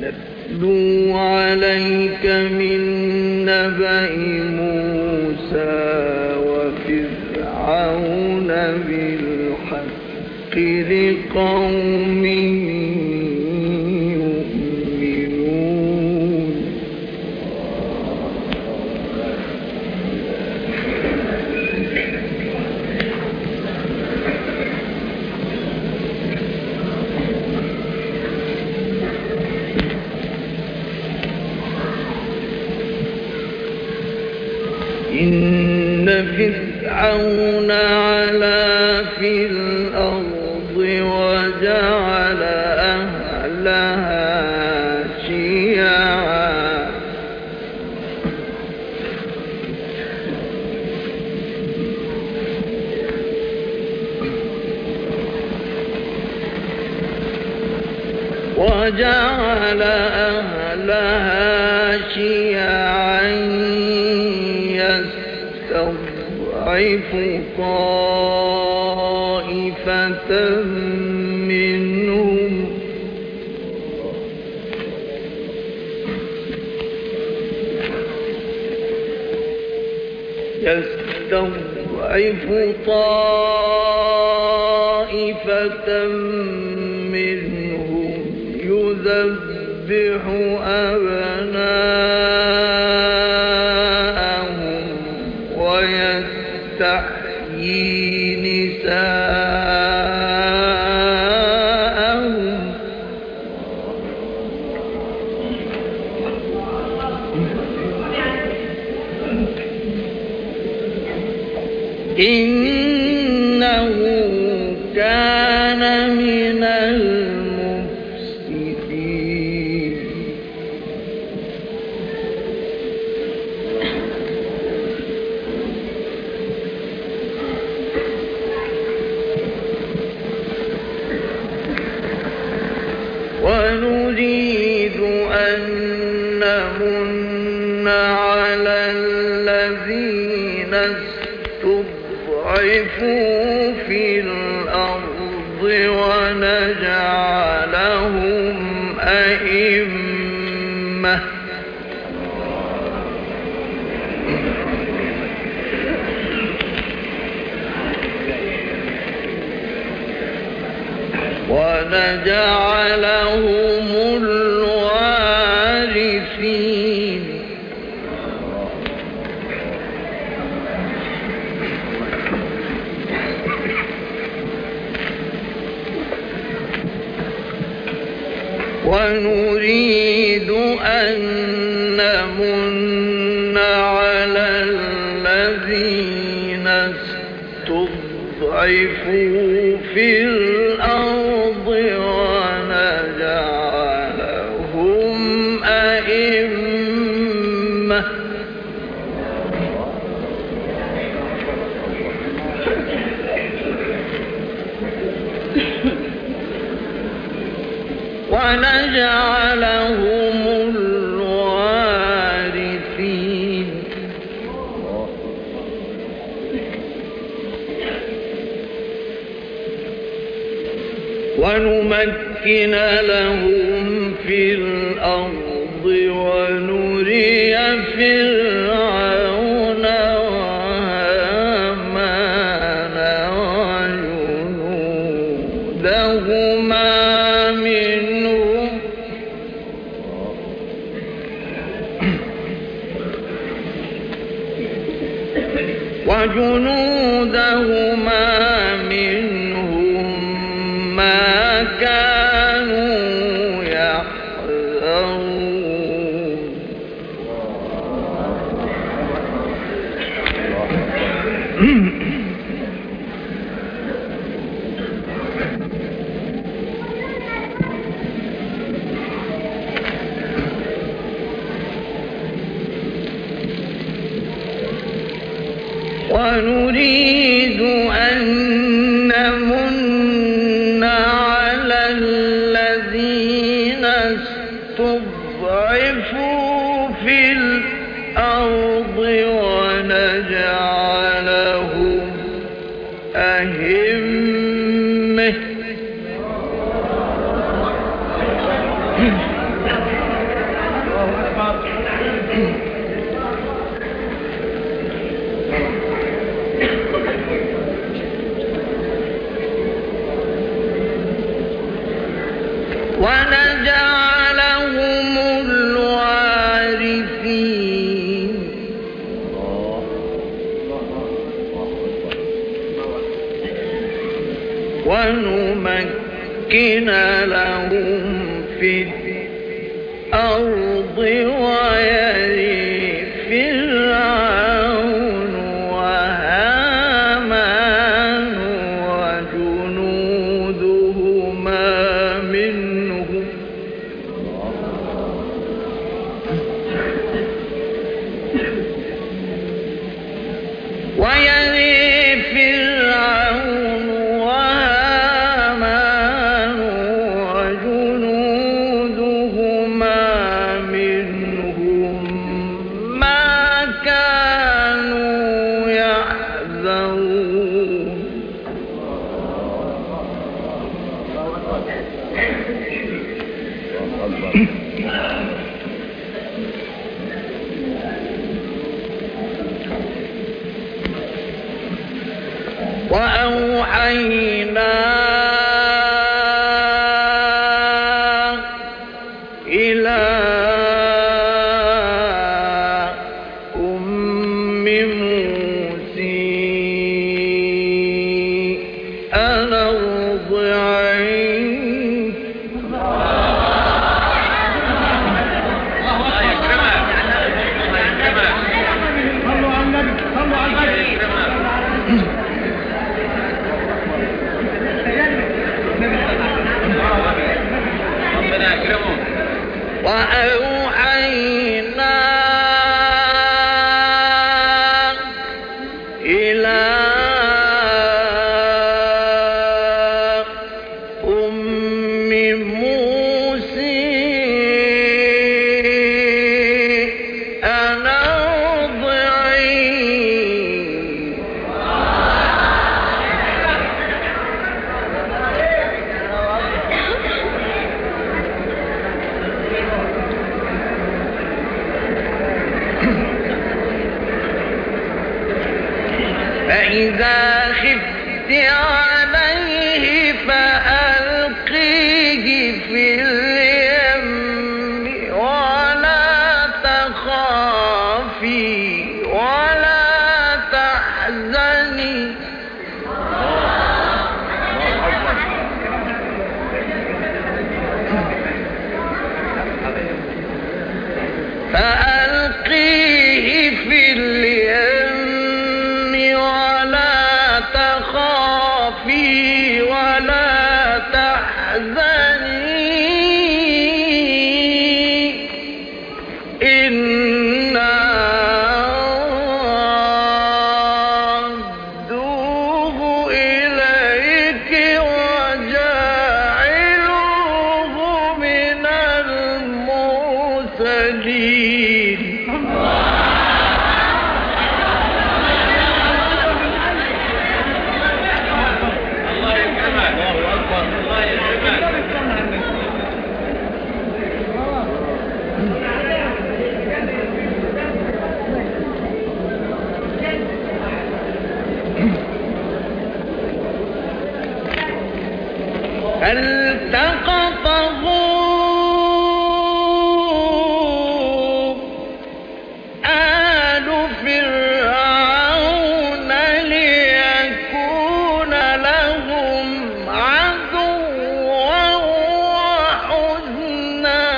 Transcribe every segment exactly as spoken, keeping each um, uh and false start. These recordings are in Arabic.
نتلو عليك من نبأ موسى وفرعون بالحق لقوم يؤمنون. إن فرعون علا في الأرض وجعل أهلها شيعا وجعل أهلها شيعا يستضعف طائفة منهم يستضعف طائفة منهم يذبح أبناءهم ويستحيي نساءهم إنه كان من المفسدين. ونريد أن نمن على الذين استضعفوا في الأرض ونجعلهم أئمة ونجعلهم الوارثين. ونريد أن نمن على الذين استضعفوا في الأرض ونجعلهم أئمة ونجعلهم الوارثين. ونمكن لهم في الأرض ونري فرعون وهامان وجنودهما منهم وجنودهما منهم ما كانوا يحذرون. ونريد أن نمن على الذين استضعفوا في الأرض ونجعلهم أئمة ونجعلهم الوارثين ونمكن لهم في الأرض ويرث فرعون وهامان وجنودهما منهم ويرث فرعون وهامان وجنودهما منهم ما كانوا يحذرون وأوحينا إلى أم موسى أن أرضعيه وأوحينا إلى أم موسى أن أرضعيه فإذا خفت عليه فألقيه في اليم ولا تخافي ولا تحزني فألقيه في اليم ولا تخافي ولا تحزني إنا ردوه إليك وجاعلوه من المرسلين فالتقطه آل فرعون ليكون لهم عدوا وحزنا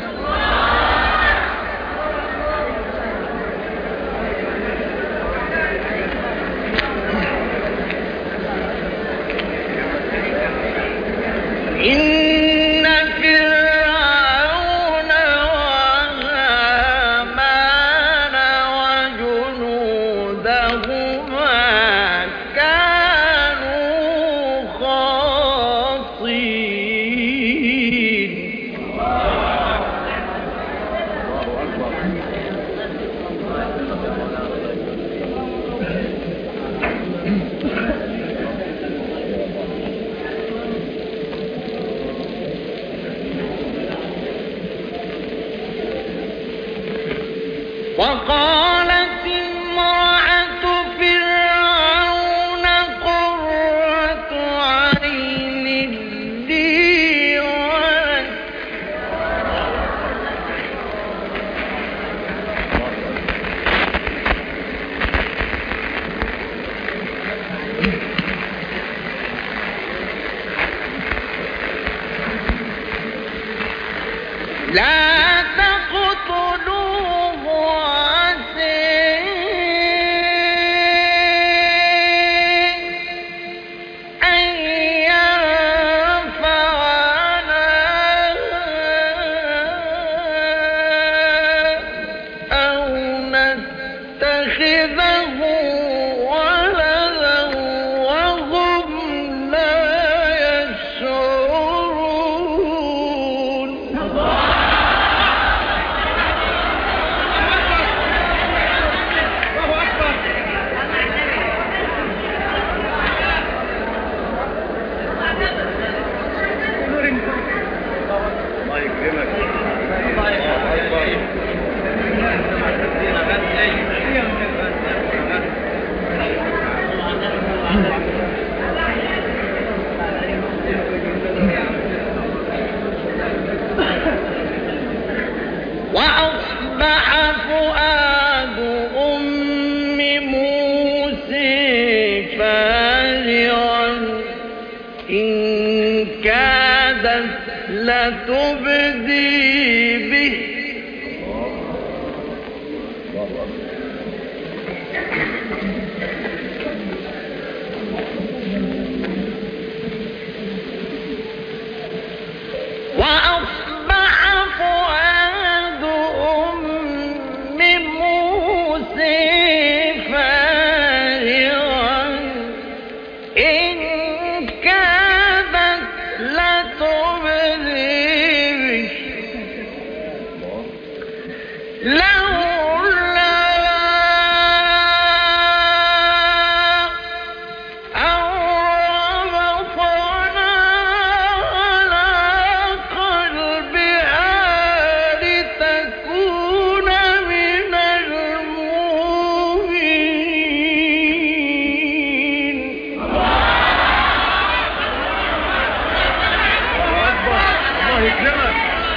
إن فرعون وهامان وجنودهما كانوا خاطئين وقالت امرأة فرعون قرة عين لي ولك لا تقتلوه عسى أن ينفعنا أو نتخذه ولدا وهم لا يشعرون. وأصبح فؤاد أم موسى فارغا إن كادت لتبدي به وأصبح فؤاد أم موسى فارغا إن كادت لتبدي به لولا أن ربطنا على قلبها لتكون من المؤمنين. الله يكرمك.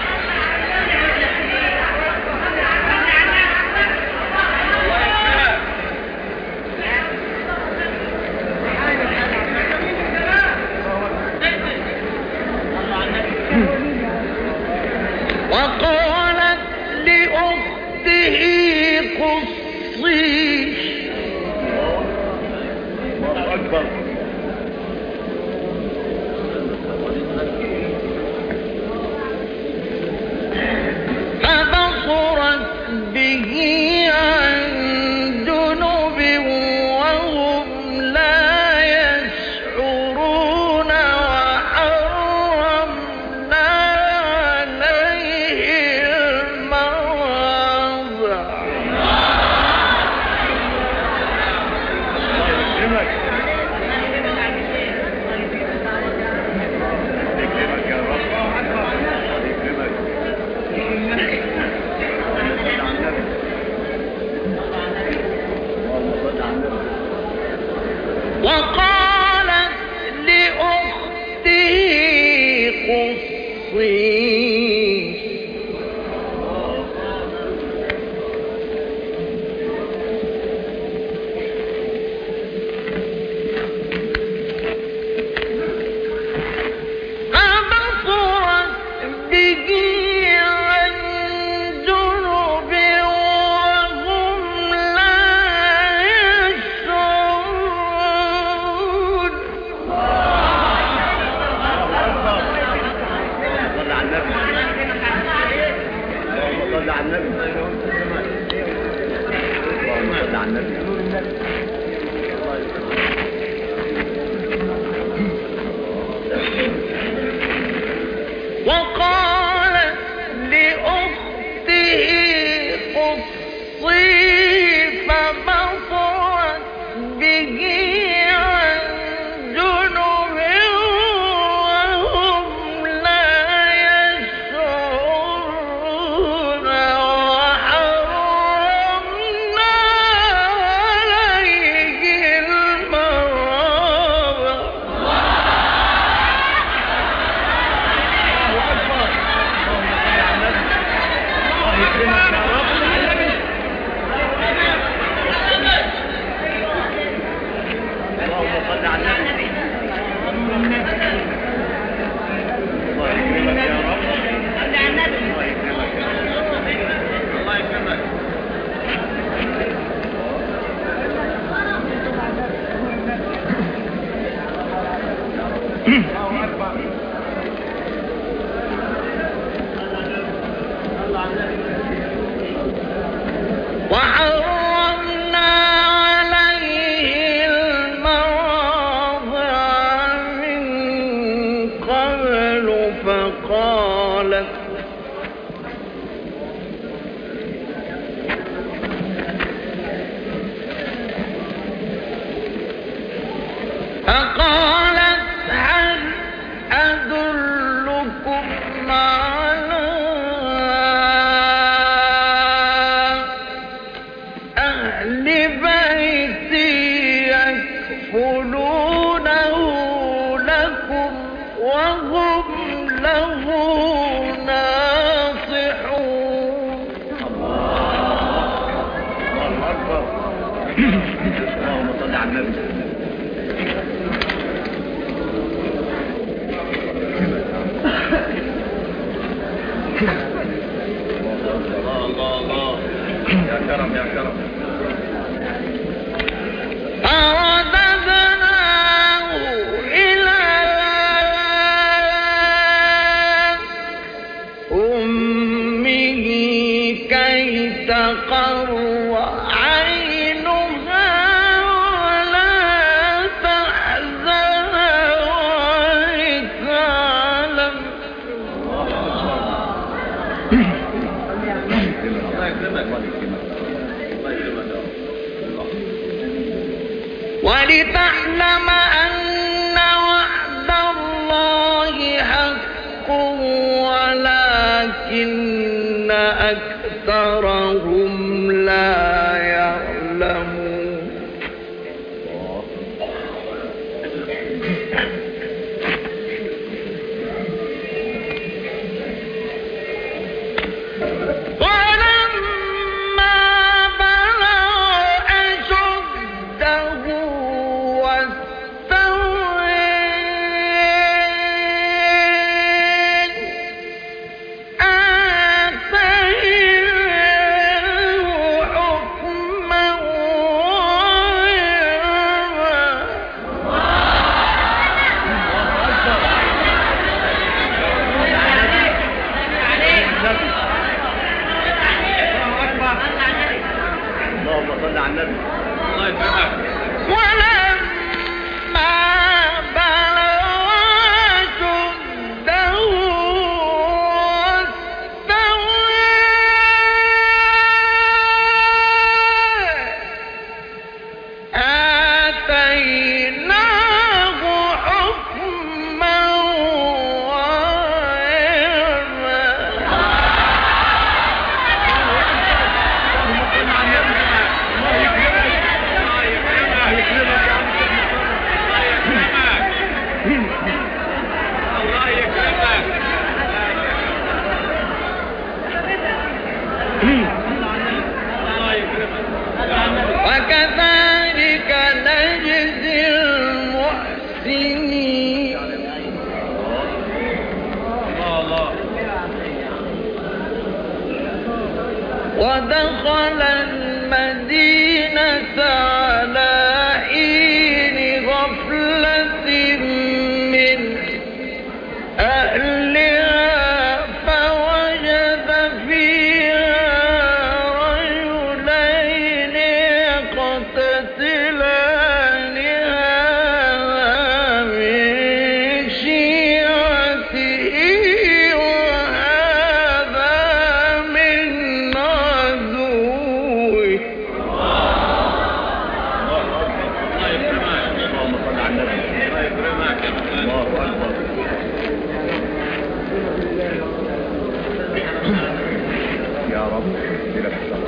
وقالت لأخته قصيه الله أكبر. فبصرت به عن جنب وهم لا يشعرون وحرمنا عليه المراضع. الله يكرمك. يكرمك يا رب. الله يكرمك. وقالت لأخته قصيه فبصرت به عن جنب وهم لا يشعرون. صل على النبي. اللهم صل على النبي. اللهم صل على النبي. وقالت لأخته قصيه فبصرت به عن جنب وهم لا يشعرون وحرمنا عليه المراضع. الله أكبر. فقالت فقالت هل أدلكم على أهل بيت يكفلونه لكم وهم له ناصحون. الله أكبر. اللهم صل على النبي. الله الله الله يا كرم يا كرم. فرددناه إلى أمه كي تقر عينها ولا تحزن ولتعلم الله يكرمك الله يكرمك. ولتعلم أن وعد الله حق ولكن أكثرهم لا يعلمون. ولما بلغ أشده واستوى آتيناه حكما اللهم صل على النبي. الله يكرمك. ولما بلغ أشده واستوى آتيناه حكما وعلما. وكذلك نجزي المحسنين. ودخل المدينة على حين غفلة من أهلها فوجد فيها رجلين يقتتلان هذا من شيعته وهذا من عدوه. اللهم صل على النبي. الله يكرمك. الله أكبر. يا رب لك الشكر.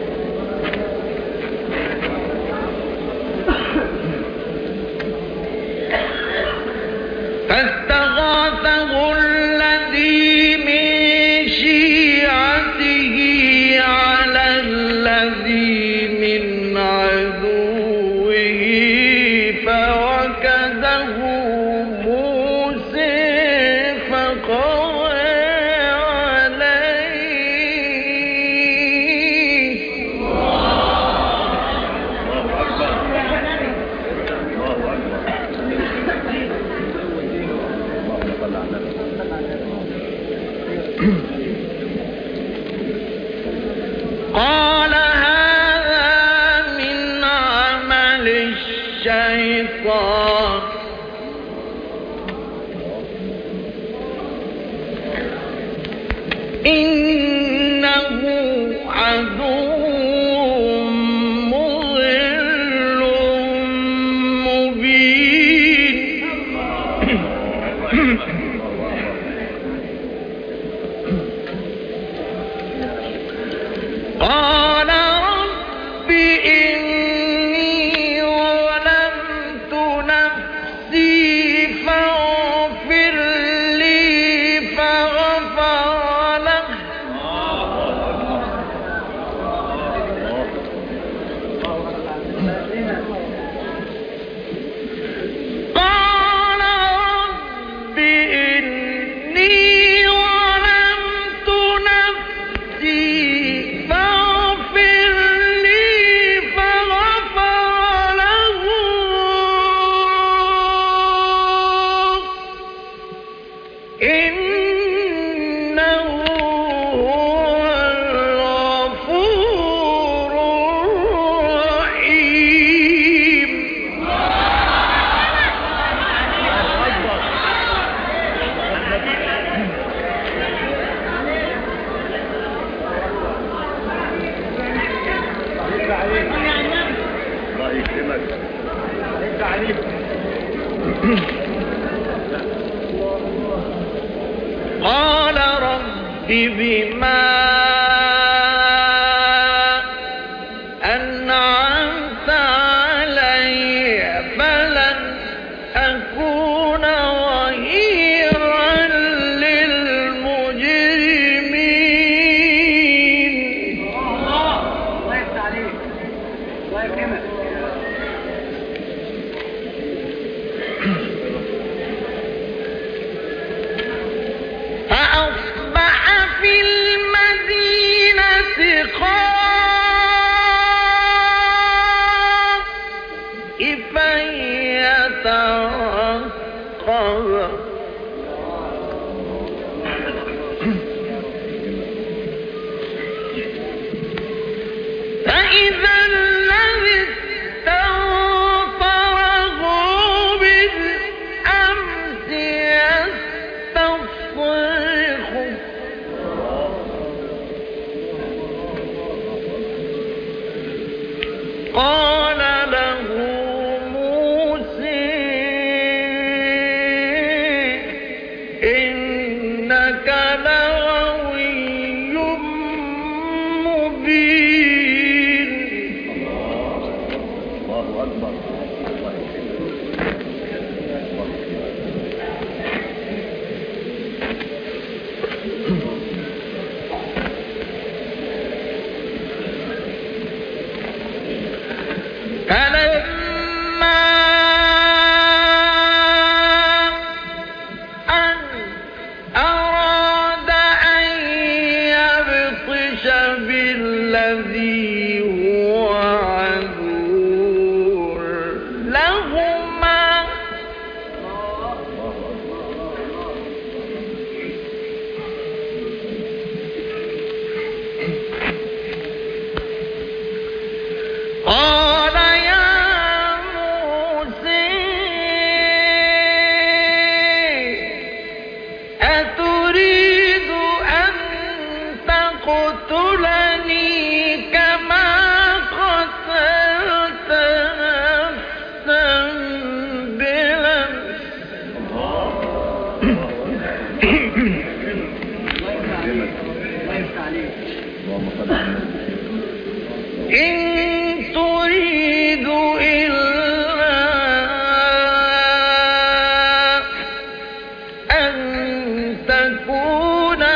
فاستغاثه الذي من شيعته على الذي من عدوه فوكزه موسى فقضى عليه. الله أكبر. الله أكبر. اللهم صل على النبي. قال هذا من عمل الشيطان إنه عدو مضل مبين قال رب إني ظلمت نفسي فاغفر لي فغفر له قال رب إني ظلمت نفسي فاغفر لي فغفر له إنه هو الغفور الرحيم الله يكرمك. قال رب بما أنعمت علي فلن أكون ظهيرا للمجرمين الله يفتح عليك. الله يكرمك. فأصبح في المدينة خائفا يترقب فإذا الذي استنصره بالأمس يستصرخه قال له موسى إنك لغوي مبين الله أكبر. الله فلما أن أراد أن يبطش بالذي هو عدو لهما قال يا موسى أتريد أن تقتلني كما قتلت نفسا بالأمس الله يفتح عليك. اللهم صل على النبي. إن تريد إلا أن تكون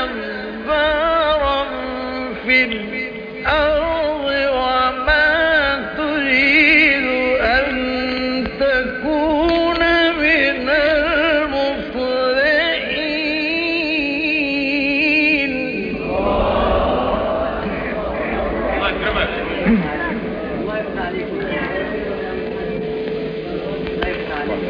جبارا في الأرض وما تريد أن تكون من المصلحين الله يفتح عليك. الله يفتح عليك.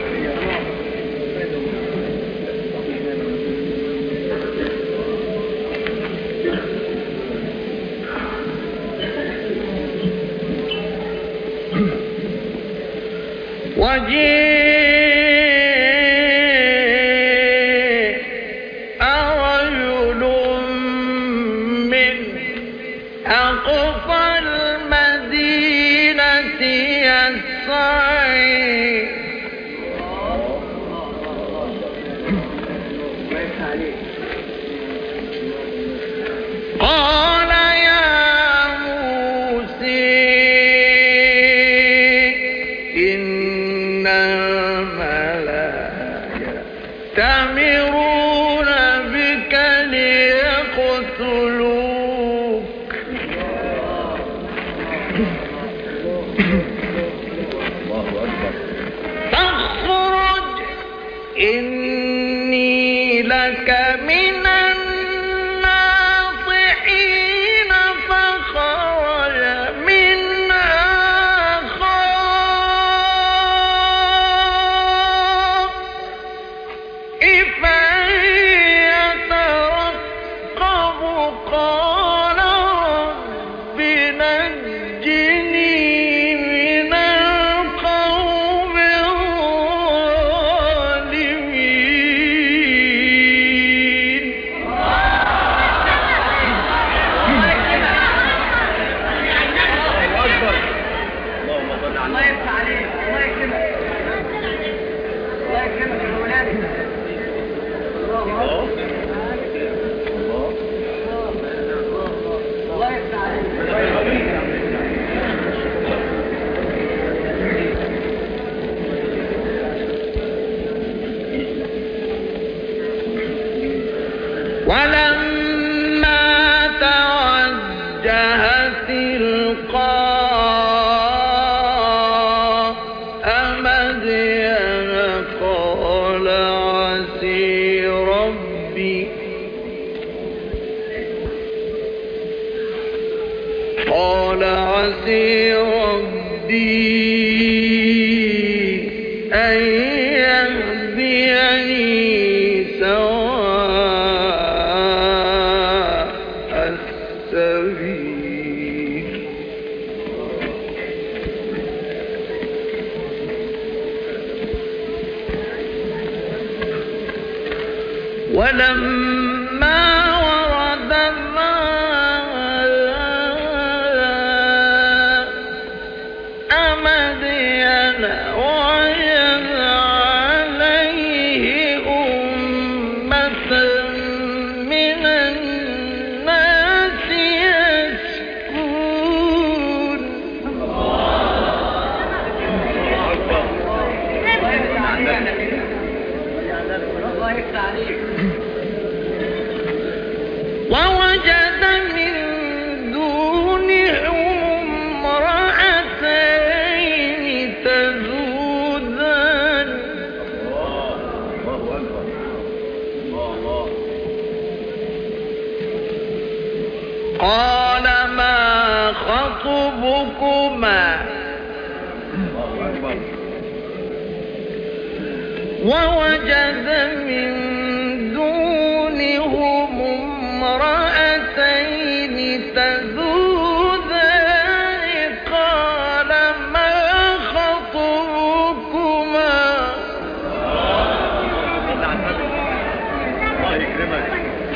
وجاء رجل أقصى المدينة يسعي قال يا موسى إن الملائكة يأتمرون بك ليقتلوك فاخرج إني لك من الناصحين فخرج منها خائفا يترقب قال رب نجني من القوم الظالمين اللهم صل على الله يفتح عليك الله يكرمك الله يكرمك يا مولانا الله الله يفتح عليك ولما توجه تلقاء مدين قال عسي ربي قال عسي ربي أن يهديني سواء السبيل ولما ورد ماء مدين وجد عليه أمة من الناس يسكون الله يفتح عليك ووجد من دونهم امرأتين تذودان قال ما خطبكما ووجد من دونهم امرأتين تذودان قال ما خطبكما الله يكرمك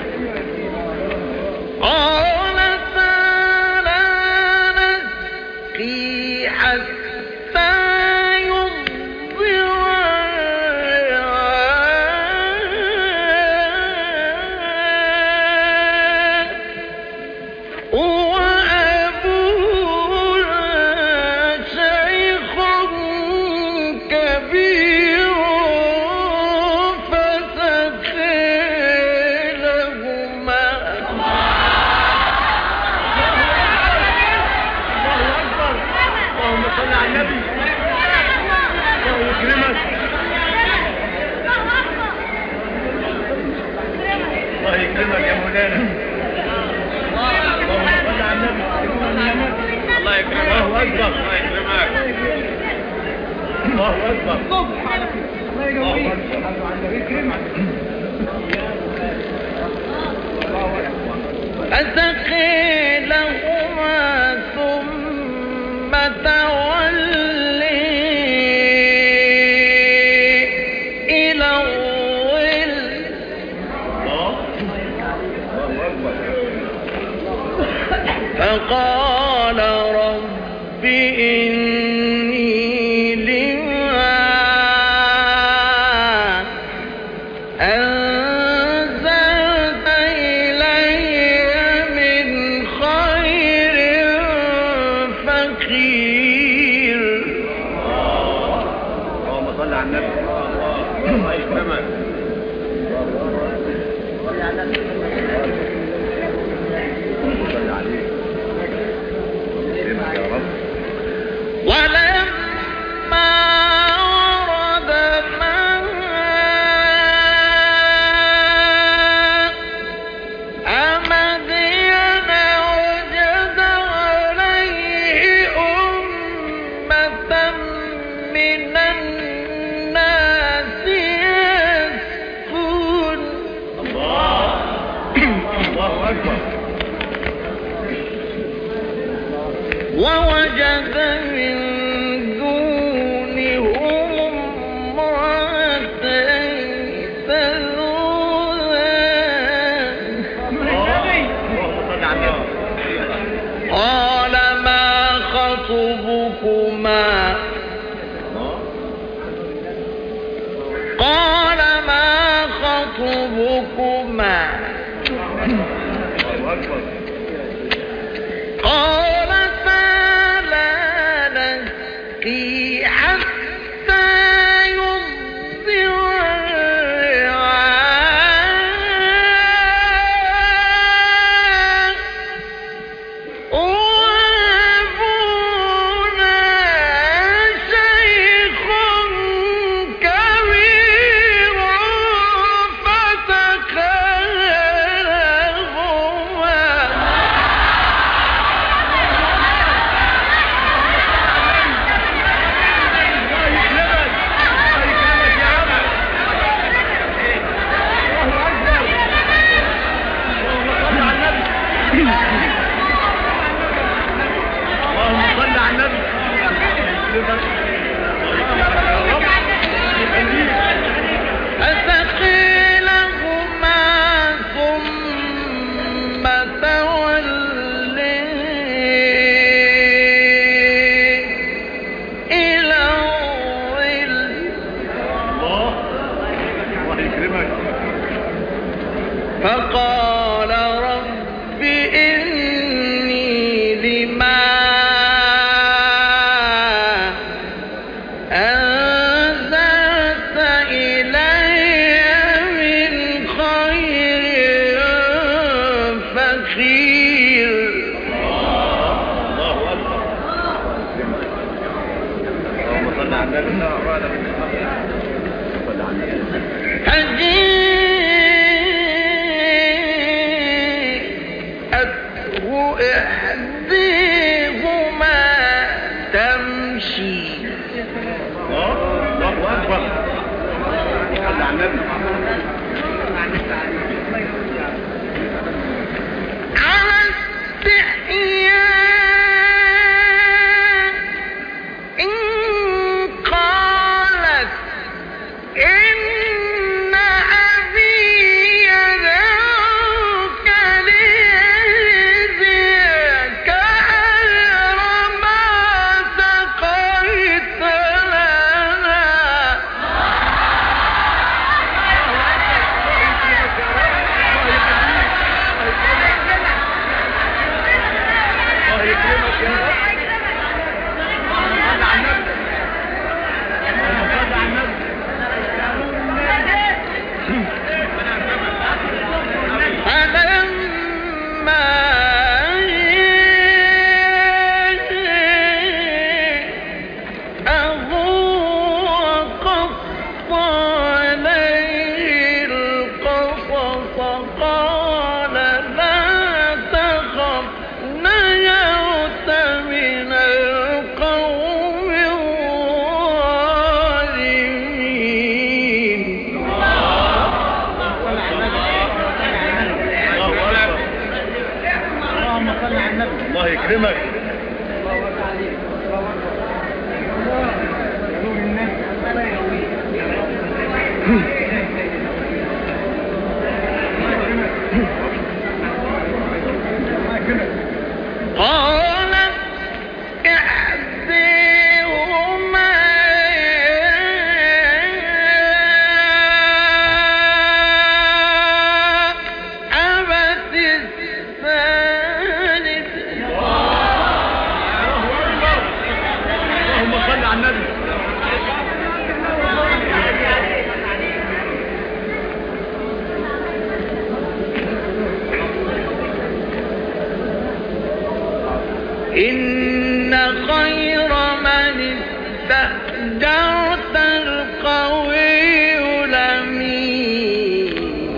قالتا لا نسقي حتى يصدر الرعاء وأبونا شيخ كبير فسقي لهما اللهم صل على النبي الله يكرمك الله يكرمك يا مولانا اللهم صل على النبي الله يكرمك الله اكبر الله يكرمك الله اكبر الله فسقي لهما ثم تولي إلى الظل الله اكبر فقال رب إني لما أنزلت إلي من خير فقير. اللهم صل على النبي. الله يكرمك. صل عليه. يكرمك يا رب. ولما ورد ماء مدين وجد عليه أمة من الناس يسقون. الله الله أكبر. ووجد من دونهم امرأتين تذودان. اللهم صل على النبي. قال ما خطبكما قال ما خطبكما الله أكبر. قالتا لا نسقي حتى يصدر الرعاء وأبونا شيخ كبير فتكلمهما. اللهم صل على النبي. فثقلهما ثم تولي إلى الظل. الله الله يكرمك. فقال رب إني لما أنزلت إلي من خير فقير. الله أكبر. اللهم صل على النبي. صل على النبي. فجيءته إحداهما تمشي الله الله أكبر. صل على النبي. على استحياء إن قالت إن أبي يدعوك ليجزيك أجر ما سقيت لنا. الله يكرمك يا رب. صل على النبي. اللهم صل على النبي. فلما أهو قص عليه القصص قال لا تخف نجوت من القوم الظالمين. اللهم صل على النبي. الله يكرمك. إن خير من استأجرت القوي الأمين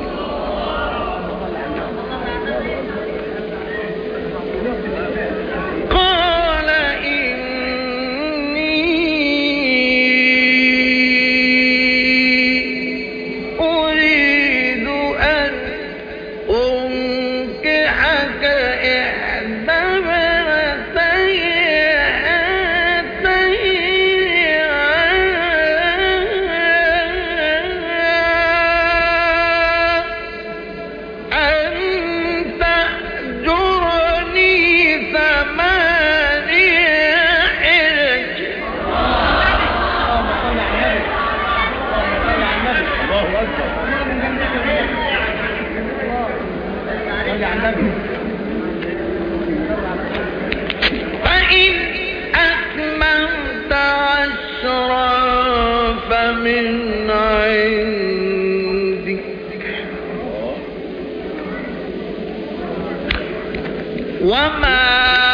قال إني أريد أن أنكحك إحدى ابنتي أن تأجرني ثماني حجج الله أكبر. فإن أتممت عشرا فمن عندك وما